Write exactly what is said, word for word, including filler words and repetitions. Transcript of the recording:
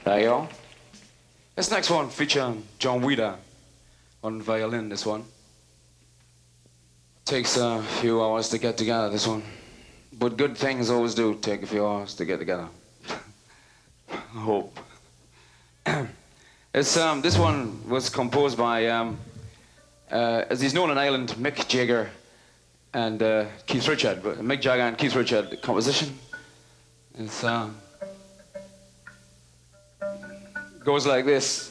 There you go. This next one featuring John Weeder on violin, this one. Takes a few hours to get together, this one. But good things always do take a few hours to get together. I hope. It's, um, this one was composed by, um, uh, as he's known in Ireland, Mick Jagger and uh, Keith Richard. But Mick Jagger and Keith Richard, the composition. It's, uh, goes like this.